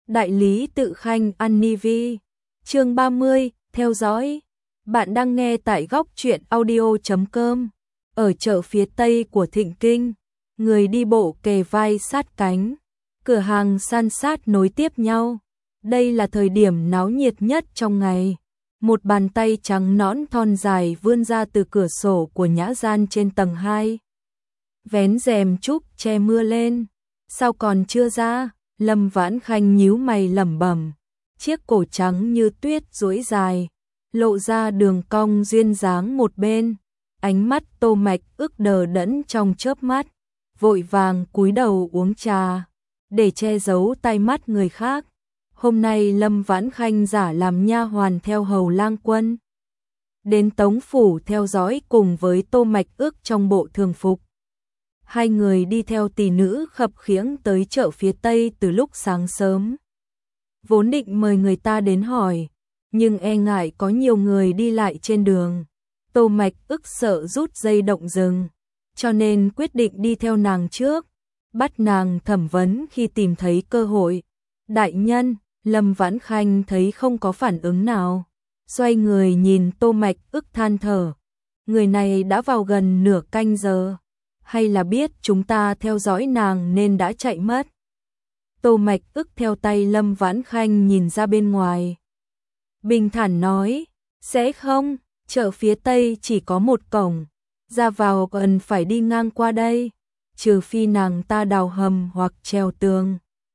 Đại lý tự khanh Anivi. Chương 30, theo dõi. Bạn đang nghe tại góc truyện audio.com. Ở chợ phía tây của Thịnh Kinh, người đi bộ kề vai sát cánh, cửa hàng san sát nối tiếp nhau. Đây là thời điểm náo nhiệt nhất trong ngày. Một bàn tay trắng nõn thon dài vươn ra từ cửa sổ của nhã gian trên tầng 2. Vén rèm trúc che mưa lên. Sao còn chưa ra? Lâm Vãn Khanh nhíu mày lẩm bẩm. Chiếc cổ trắng như tuyết duỗi dài, lộ ra đường cong duyên dáng một bên. Ánh mắt Tô Mạch ức đờ đẫn trong chớp mắt, vội vàng cúi đầu uống trà, để che giấu tai mắt người khác. Hôm nay Lâm Vãn Khanh giả làm nha hoàn theo hầu lang quân, đến Tống phủ theo dõi cùng với Tô Mạch ước trong bộ thường phục. Hai người đi theo tỷ nữ khập khiễng tới chợ phía tây từ lúc sáng sớm. Vốn định mời người ta đến hỏi, nhưng e ngại có nhiều người đi lại trên đường. Tô Mạch ức sợ rút dây động rừng, cho nên quyết định đi theo nàng trước, bắt nàng thẩm vấn khi tìm thấy cơ hội. Đại nhân, Lâm Vãn Khanh thấy không có phản ứng nào, xoay người nhìn Tô Mạch ức than thở. Người này đã vào gần nửa canh giờ, hay là biết chúng ta theo dõi nàng nên đã chạy mất? Tô Mạch ức theo tay Lâm Vãn Khanh nhìn ra bên ngoài, bình thản nói, sẽ không, chợ phía tây chỉ có một cổng, ra vào cần phải đi ngang qua đây, trừ phi nàng ta đào hầm hoặc treo tường.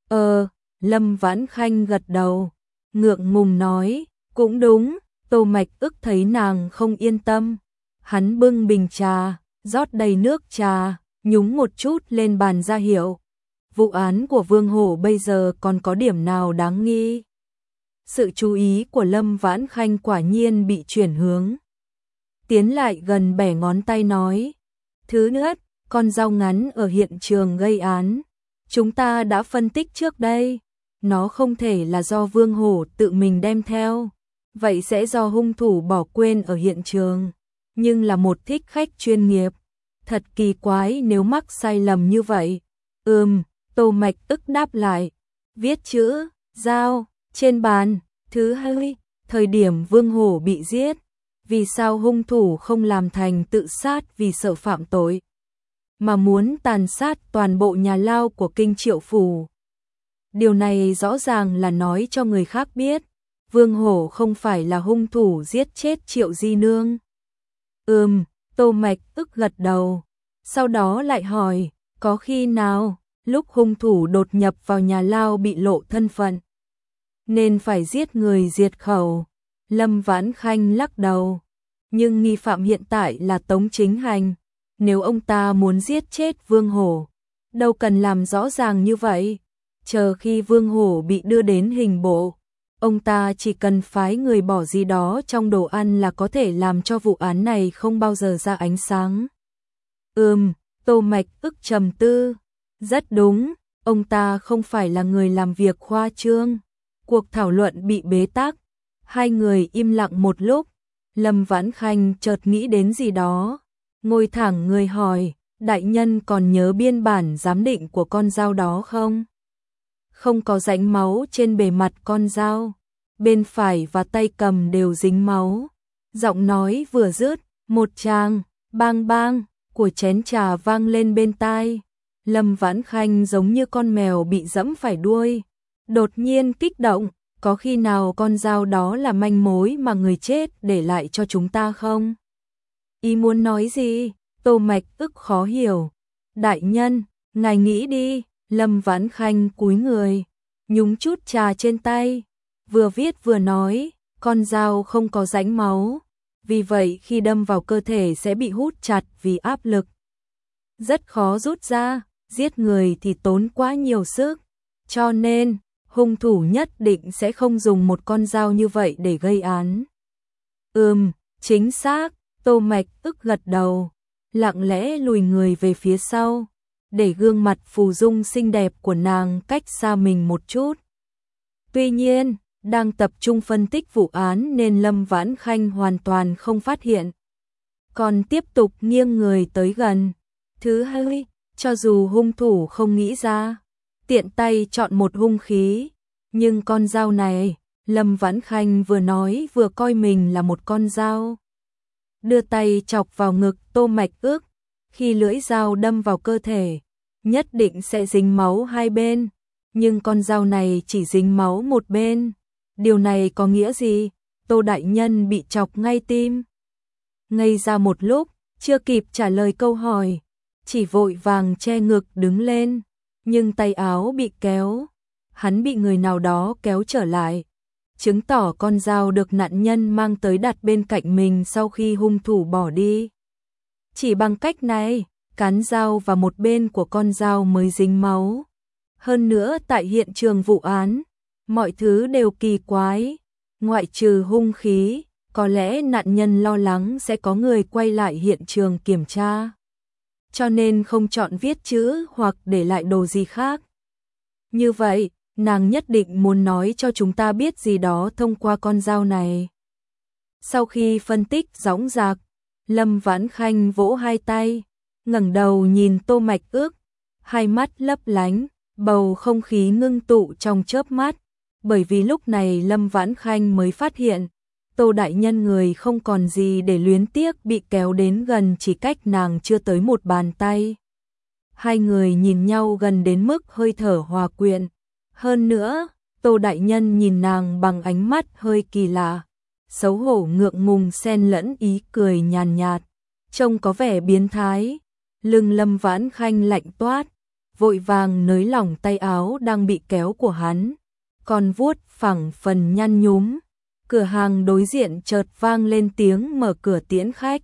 Lâm Vãn Khanh gật đầu, ngượng ngùng nói, cũng đúng. Tô Mạch ức thấy nàng không yên tâm, hắn bưng bình trà, rót đầy nước trà, nhúng một chút lên bàn ra hiệu. Vụ án của Vương Hổ bây giờ còn có điểm nào đáng nghi? Sự chú ý của Lâm Vãn Khanh quả nhiên bị chuyển hướng. Tiến lại gần bẻ ngón tay nói, thứ nhất, con dao ngắn ở hiện trường gây án, chúng ta đã phân tích trước đây, nó không thể là do Vương Hổ tự mình đem theo, vậy sẽ do hung thủ bỏ quên ở hiện trường, nhưng là một thích khách chuyên nghiệp. Thật kỳ quái nếu mắc sai lầm như vậy. Tô Mạch ức đáp lại, viết chữ dao trên bàn. Thứ hai, thời điểm Vương Hổ bị giết, vì sao hung thủ không làm thành tự sát vì sợ phạm tội, mà muốn tàn sát toàn bộ nhà lao của Kinh Triệu phủ? Điều này rõ ràng là nói cho người khác biết, Vương Hổ không phải là hung thủ giết chết Triệu Di Nương. Tô Mạch ức gật đầu, sau đó lại hỏi, có khi nào, lúc hung thủ đột nhập vào nhà lao bị lộ thân phận, nên phải giết người diệt khẩu? Lâm Vãn Khanh lắc đầu, nhưng nghi phạm hiện tại là Tống Chính Hành, nếu ông ta muốn giết chết Vương Hổ, đâu cần làm rõ ràng như vậy, chờ khi Vương Hổ bị đưa đến hình bộ, ông ta chỉ cần phái người bỏ gì đó trong đồ ăn là có thể làm cho vụ án này không bao giờ ra ánh sáng. Tô Mạch ức trầm tư, rất đúng, ông ta không phải là người làm việc khoa trương. Cuộc thảo luận bị bế tắc, hai người im lặng một lúc. Lâm Vãn Khanh chợt nghĩ đến gì đó, ngồi thẳng người hỏi, đại nhân còn nhớ biên bản giám định của con dao đó không? Không có rãnh máu trên bề mặt con dao, bên phải và tay cầm đều dính máu. Giọng nói vừa dứt, một tràng bang bang của chén trà vang lên bên tai. Lâm Vãn Khanh giống như con mèo bị dẫm phải đuôi, đột nhiên kích động, có khi nào con dao đó là manh mối mà người chết để lại cho chúng ta không? Ý muốn nói gì? Tô Mạch ức khó hiểu. Đại nhân, ngài nghĩ đi. Lâm Vãn Khanh cúi người, nhúng chút trà trên tay, vừa viết vừa nói, con dao không có rãnh máu, vì vậy khi đâm vào cơ thể sẽ bị hút chặt vì áp lực, rất khó rút ra, giết người thì tốn quá nhiều sức, cho nên hung thủ nhất định sẽ không dùng một con dao như vậy để gây án. Chính xác. Tô Mạch ức gật đầu, lặng lẽ lùi người về phía sau, để gương mặt phù dung xinh đẹp của nàng cách xa mình một chút. Tuy nhiên, đang tập trung phân tích vụ án nên Lâm Vãn Khanh hoàn toàn không phát hiện, còn tiếp tục nghiêng người tới gần. Thứ hai, cho dù hung thủ không nghĩ ra, tiện tay chọn một hung khí, Nhưng con dao này, Lâm Vãn Khanh vừa nói vừa coi mình là một con dao. Đưa tay chọc vào ngực Tô Mạch Ước, khi lưỡi dao đâm vào cơ thể, nhất định sẽ dính máu hai bên, nhưng con dao này chỉ dính máu một bên. Điều này có nghĩa gì? Tô đại nhân bị chọc ngay tim. Ngây ra một lúc, chưa kịp trả lời câu hỏi, chỉ vội vàng che ngực đứng lên, nhưng tay áo bị kéo, hắn bị người nào đó kéo trở lại, chứng tỏ con dao được nạn nhân mang tới đặt bên cạnh mình sau khi hung thủ bỏ đi. Chỉ bằng cách này, cán dao và một bên của con dao mới dính máu. Hơn nữa tại hiện trường vụ án, mọi thứ đều kỳ quái, ngoại trừ hung khí, có lẽ nạn nhân lo lắng sẽ có người quay lại hiện trường kiểm tra, cho nên không chọn viết chữ hoặc để lại đồ gì khác. Như vậy, nàng nhất định muốn nói cho chúng ta biết gì đó thông qua con dao này. Sau khi phân tích dõng dạc, Lâm Vãn Khanh vỗ hai tay, ngẩng đầu nhìn Tô Mạch Ước, hai mắt lấp lánh, bầu không khí ngưng tụ trong chớp mắt, bởi vì lúc này Lâm Vãn Khanh mới phát hiện, Tô đại nhân người không còn gì để luyến tiếc, bị kéo đến gần chỉ cách nàng chưa tới một bàn tay. Hai người nhìn nhau gần đến mức hơi thở hòa quyện. Hơn nữa, Tô đại nhân nhìn nàng bằng ánh mắt hơi kỳ lạ, xấu hổ ngượng ngùng xen lẫn ý cười nhàn nhạt, trông có vẻ biến thái. Lưng Lâm Vãn Khanh lạnh toát, vội vàng nới lỏng tay áo đang bị kéo của hắn, còn vuốt phẳng phần nhăn nhúm. Cửa hàng đối diện chợt vang lên tiếng mở cửa tiễn khách.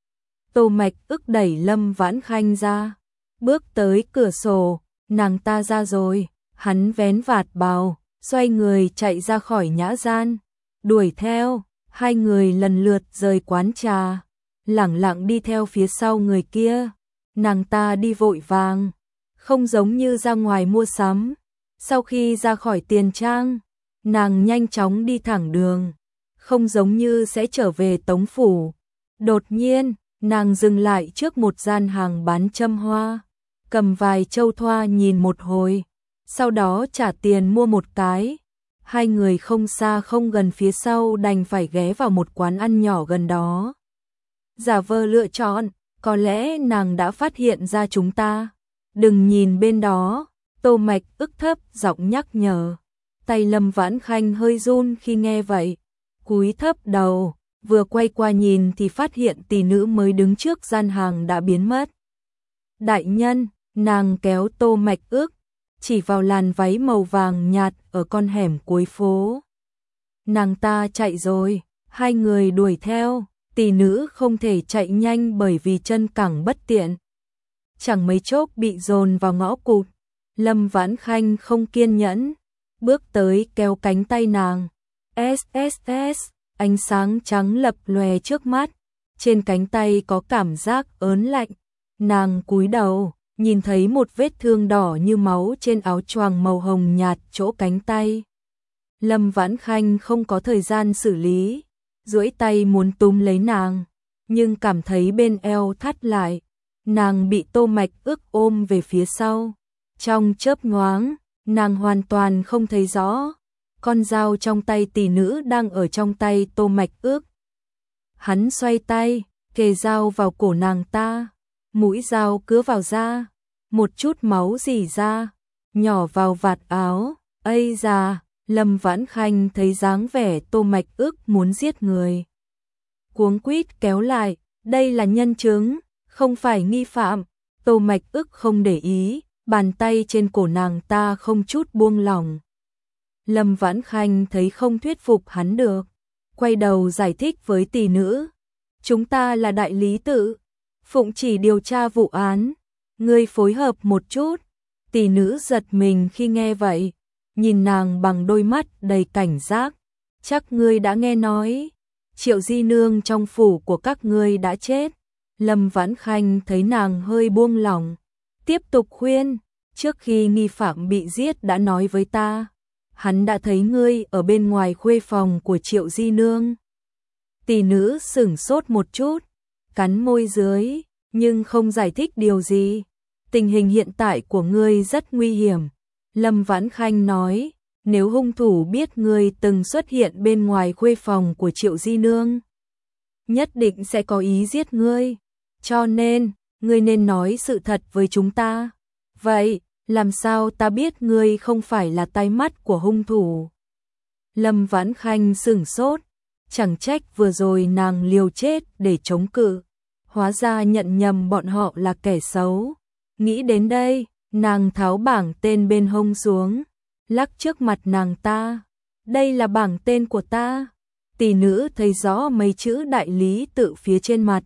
Tô Mạch Ước đẩy Lâm Vãn Khanh ra, bước tới cửa sổ, nàng ta ra rồi. Hắn vén vạt bào, xoay người chạy ra khỏi nhã gian, đuổi theo, hai người lần lượt rời quán trà, lẳng lặng đi theo phía sau người kia. Nàng ta đi vội vàng, không giống như ra ngoài mua sắm. Sau khi ra khỏi tiền trang, nàng nhanh chóng đi thẳng đường, không giống như sẽ trở về Tống phủ. Đột nhiên, nàng dừng lại trước một gian hàng bán châm hoa, cầm vài châu thoa nhìn một hồi, sau đó trả tiền mua một cái. Hai người không xa không gần phía sau đành phải ghé vào một quán ăn nhỏ gần đó. Giả vờ lựa chọn, có lẽ nàng đã phát hiện ra chúng ta. Đừng nhìn bên đó, Tô Mạch Ước thấp giọng nhắc nhở. Tay Lâm Vãn Khanh hơi run khi nghe vậy, cúi thấp đầu, vừa quay qua nhìn thì phát hiện tỷ nữ mới đứng trước gian hàng đã biến mất. Đại nhân, nàng kéo Tô Mạch Ước, chỉ vào làn váy màu vàng nhạt ở con hẻm cuối phố. Nàng ta chạy rồi, hai người đuổi theo, tỷ nữ không thể chạy nhanh bởi vì chân cẳng bất tiện. Chẳng mấy chốc bị dồn vào ngõ cụt. Lâm Vãn Khanh không kiên nhẫn, bước tới kéo cánh tay nàng. SSS, ánh sáng trắng lập lòe trước mắt, trên cánh tay có cảm giác ớn lạnh. Nàng cúi đầu, nhìn thấy một vết thương đỏ như máu trên áo choàng màu hồng nhạt chỗ cánh tay. Lâm Vãn Khanh không có thời gian xử lý, duỗi tay muốn túm lấy nàng, nhưng cảm thấy bên eo thắt lại. Nàng bị Tô Mạch Ước ôm về phía sau. Trong chớp nhoáng, nàng hoàn toàn không thấy rõ. Con dao trong tay tỷ nữ đang ở trong tay Tô Mạch Ước. Hắn xoay tay, kề dao vào cổ nàng ta. Mũi dao cứa vào da, một chút máu rỉ ra, nhỏ vào vạt áo. Ây da, Lâm Vãn Khanh thấy dáng vẻ Tô Mạch Ước muốn giết người, cuống quýt kéo lại, đây là nhân chứng, không phải nghi phạm. Tô Mạch Ước không để ý, bàn tay trên cổ nàng ta không chút buông lỏng. Lâm Vãn Khanh thấy không thuyết phục hắn được, quay đầu giải thích với tỷ nữ. Chúng ta là đại lý tự, phụng chỉ điều tra vụ án, ngươi phối hợp một chút. Tỷ nữ giật mình khi nghe vậy, nhìn nàng bằng đôi mắt đầy cảnh giác. Chắc ngươi đã nghe nói, Triệu di nương trong phủ của các ngươi đã chết. Lâm Vãn Khanh thấy nàng hơi buông lỏng, tiếp tục khuyên, trước khi nghi phạm bị giết đã nói với ta, hắn đã thấy ngươi ở bên ngoài khuê phòng của Triệu di nương. Tỷ nữ sửng sốt một chút, cắn môi dưới, nhưng không giải thích điều gì. Tình hình hiện tại của ngươi rất nguy hiểm, Lâm Vãn Khanh nói, nếu hung thủ biết ngươi từng xuất hiện bên ngoài khuê phòng của Triệu Di Nương, nhất định sẽ có ý giết ngươi. Cho nên, ngươi nên nói sự thật với chúng ta. Vậy, làm sao ta biết ngươi không phải là tai mắt của hung thủ? Lâm Vãn Khanh sửng sốt, chẳng trách vừa rồi nàng liều chết để chống cự, hóa ra nhận nhầm bọn họ là kẻ xấu. Nghĩ đến đây, nàng tháo bảng tên bên hông xuống, lắc trước mặt nàng ta. Đây là bảng tên của ta. Tỷ nữ thấy rõ mấy chữ đại lý tự phía trên mặt,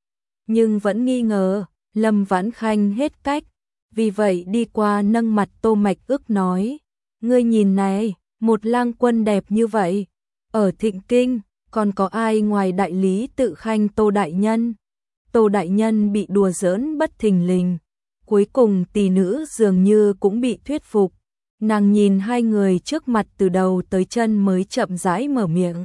nhưng vẫn nghi ngờ. Lâm Vãn Khanh hết cách, vì vậy đi qua nâng mặt Tô Mạch Ức nói, ngươi nhìn này, một lang quân đẹp như vậy, ở Thịnh Kinh, còn có ai ngoài đại lý tự Khanh Tô Đại Nhân? Tô Đại Nhân bị đùa giỡn bất thình lình, cuối cùng tỷ nữ dường như cũng bị thuyết phục. Nàng nhìn hai người trước mặt từ đầu tới chân mới chậm rãi mở miệng.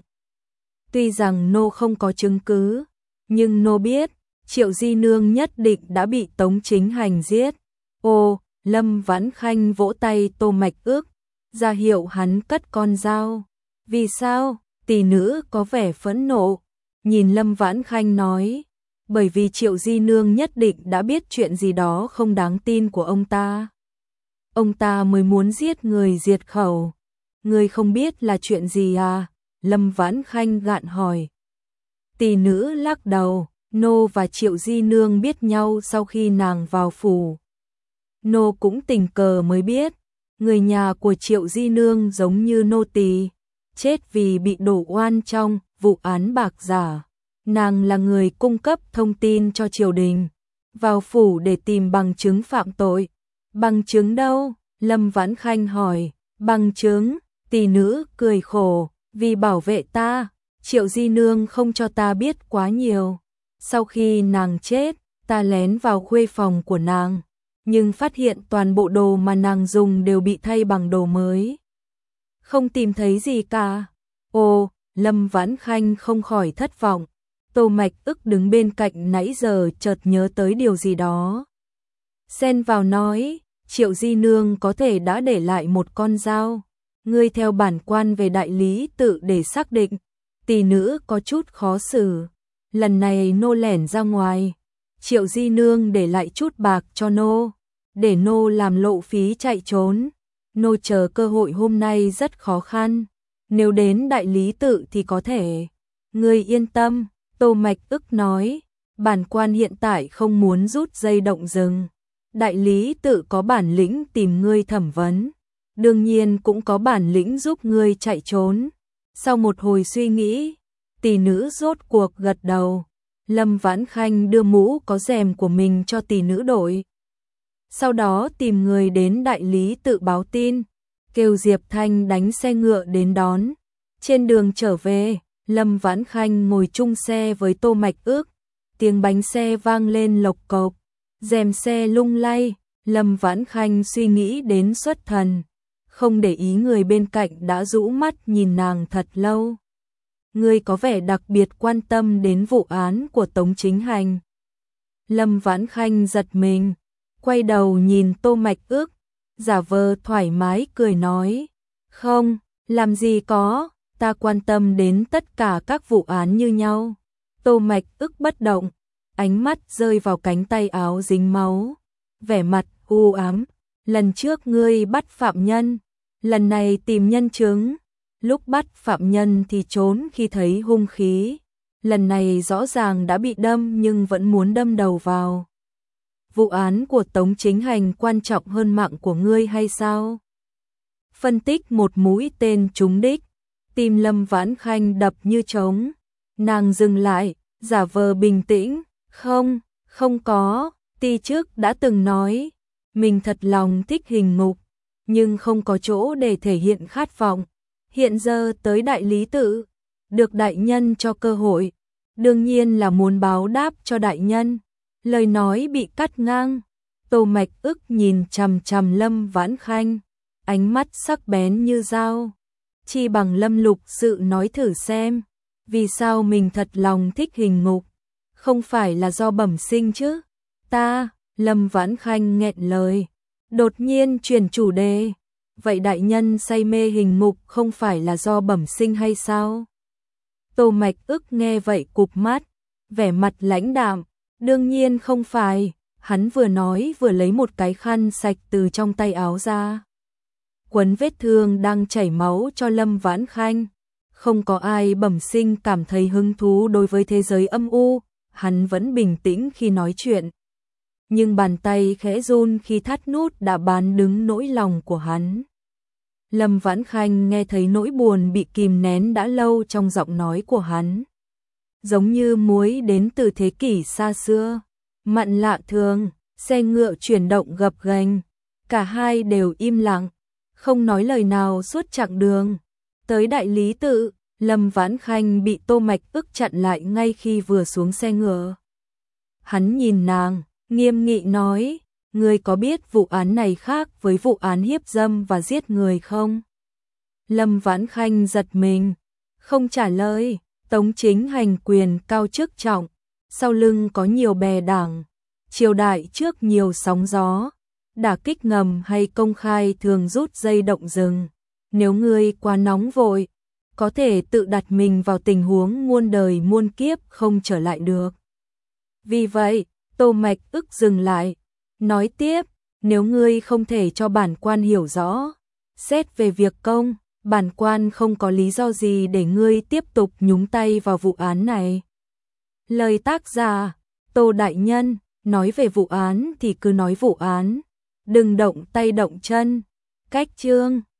Tuy rằng nô không có chứng cứ, nhưng nô biết, Triệu Di Nương nhất định đã bị Tống Chính Hành giết. Ô, Lâm Vãn Khanh vỗ tay Tô Mạch Ức, ra hiệu hắn cất con dao. Vì sao? Tỷ nữ có vẻ phẫn nộ, nhìn Lâm Vãn Khanh nói, bởi vì Triệu Di Nương nhất định đã biết chuyện gì đó không đáng tin của ông ta. Ông ta mới muốn giết người diệt khẩu. Người không biết là chuyện gì à? Lâm Vãn Khanh gạn hỏi. Tỷ nữ lắc đầu, nô và Triệu Di Nương biết nhau sau khi nàng vào phủ. Nô cũng tình cờ mới biết, người nhà của Triệu Di Nương giống như nô tỳ, chết vì bị đổ oan trong vụ án bạc giả. Nàng là người cung cấp thông tin cho triều đình, vào phủ để tìm bằng chứng phạm tội. Bằng chứng đâu? Lâm Vãn Khanh hỏi. Bằng chứng? Tỷ nữ cười khổ, vì bảo vệ ta, Triệu Di Nương không cho ta biết quá nhiều. Sau khi nàng chết, ta lén vào khuê phòng của nàng, nhưng phát hiện toàn bộ đồ mà nàng dùng đều bị thay bằng đồ mới. Không tìm thấy gì cả. Ồ, Lâm Vãn Khanh không khỏi thất vọng. Tô Mạch Ức đứng bên cạnh nãy giờ chợt nhớ tới điều gì đó. Xen vào nói, Triệu Di Nương có thể đã để lại một con dao. Ngươi theo bản quan về đại lý tự để xác định. Tỷ nữ có chút khó xử. Lần này nô lẻn ra ngoài, Triệu Di Nương để lại chút bạc cho nô, để nô làm lộ phí chạy trốn. Nô chờ cơ hội hôm nay rất khó khăn, nếu đến đại lý tự thì có thể. Ngươi yên tâm, Tô Mạch Ức nói, bản quan hiện tại không muốn rút dây động rừng. Đại lý tự có bản lĩnh tìm ngươi thẩm vấn, đương nhiên cũng có bản lĩnh giúp ngươi chạy trốn. Sau một hồi suy nghĩ, tỷ nữ rốt cuộc gật đầu. Lâm Vãn Khanh đưa mũ có rèm của mình cho tỷ nữ đội. Sau đó tìm người đến đại lý tự báo tin, kêu Diệp Thanh đánh xe ngựa đến đón. Trên đường trở về, Lâm Vãn Khanh ngồi chung xe với Tô Mạch Ức, tiếng bánh xe vang lên lộc cộc, rèm xe lung lay. Lâm Vãn Khanh suy nghĩ đến xuất thần, không để ý người bên cạnh đã rũ mắt nhìn nàng thật lâu. Ngươi có vẻ đặc biệt quan tâm đến vụ án của Tống Chính Hành. Lâm Vãn Khanh giật mình, quay đầu nhìn Tô Mạch Ức, giả vờ thoải mái cười nói, không, làm gì có, ta quan tâm đến tất cả các vụ án như nhau. Tô Mạch Ức bất động, ánh mắt rơi vào cánh tay áo dính máu, vẻ mặt u ám. Lần trước ngươi bắt phạm nhân, lần này tìm nhân chứng. Lúc bắt phạm nhân thì trốn khi thấy hung khí, lần này rõ ràng đã bị đâm nhưng vẫn muốn đâm đầu vào. Vụ án của Tống Chính Hành quan trọng hơn mạng của ngươi hay sao? Phân tích một mũi tên trúng đích, tim Lâm Vãn Khanh đập như trống. Nàng dừng lại, giả vờ bình tĩnh, không, không có, ti trước đã từng nói, mình thật lòng thích hình ngục, nhưng không có chỗ để thể hiện khát vọng. Hiện giờ tới đại lý tự, được đại nhân cho cơ hội, đương nhiên là muốn báo đáp cho đại nhân. Lời nói bị cắt ngang, Tô Mạch Ức nhìn chằm chằm Lâm Vãn Khanh, ánh mắt sắc bén như dao. Chi bằng Lâm Lục Sự nói thử xem, vì sao mình thật lòng thích hình ngục, không phải là do bẩm sinh chứ? Ta, Lâm Vãn Khanh nghẹn lời, đột nhiên chuyển chủ đề. vậy đại nhân say mê hình ngục không phải là do bẩm sinh hay sao? Tô Mạch Ức nghe vậy cụp mắt, vẻ mặt lãnh đạm, đương nhiên không phải, hắn vừa nói vừa lấy một cái khăn sạch từ trong tay áo ra. Quấn vết thương đang chảy máu cho Lâm Vãn Khanh. Không có ai bẩm sinh cảm thấy hứng thú đối với thế giới âm u, hắn vẫn bình tĩnh khi nói chuyện. Nhưng bàn tay khẽ run khi thắt nút đã bán đứng nỗi lòng của hắn. Lâm Vãn Khanh nghe thấy nỗi buồn bị kìm nén đã lâu trong giọng nói của hắn. Giống như muối đến từ thế kỷ xa xưa, mặn lạ thường, xe ngựa chuyển động gập ghềnh, cả hai đều im lặng, không nói lời nào suốt chặng đường. Tới đại lý tự, Lâm Vãn Khanh bị Tô Mạch Ức chặn lại ngay khi vừa xuống xe ngựa. Hắn nhìn nàng, nghiêm nghị nói, ngươi có biết vụ án này khác với vụ án hiếp dâm và giết người không? Lâm Vãn Khanh giật mình, không trả lời. Tống Chính hành quyền cao chức trọng, sau lưng có nhiều bè đảng, triều đại trước nhiều sóng gió, đả kích ngầm hay công khai thường rút dây động rừng. Nếu ngươi quá nóng vội, có thể tự đặt mình vào tình huống muôn đời muôn kiếp không trở lại được. Vì vậy, Tô Mạch Ức dừng lại, nói tiếp, nếu ngươi không thể cho bản quan hiểu rõ, xét về việc công, bản quan không có lý do gì để ngươi tiếp tục nhúng tay vào vụ án này. Lời tác giả, Tô Đại Nhân, nói về vụ án thì cứ nói vụ án, đừng động tay động chân. Cách chương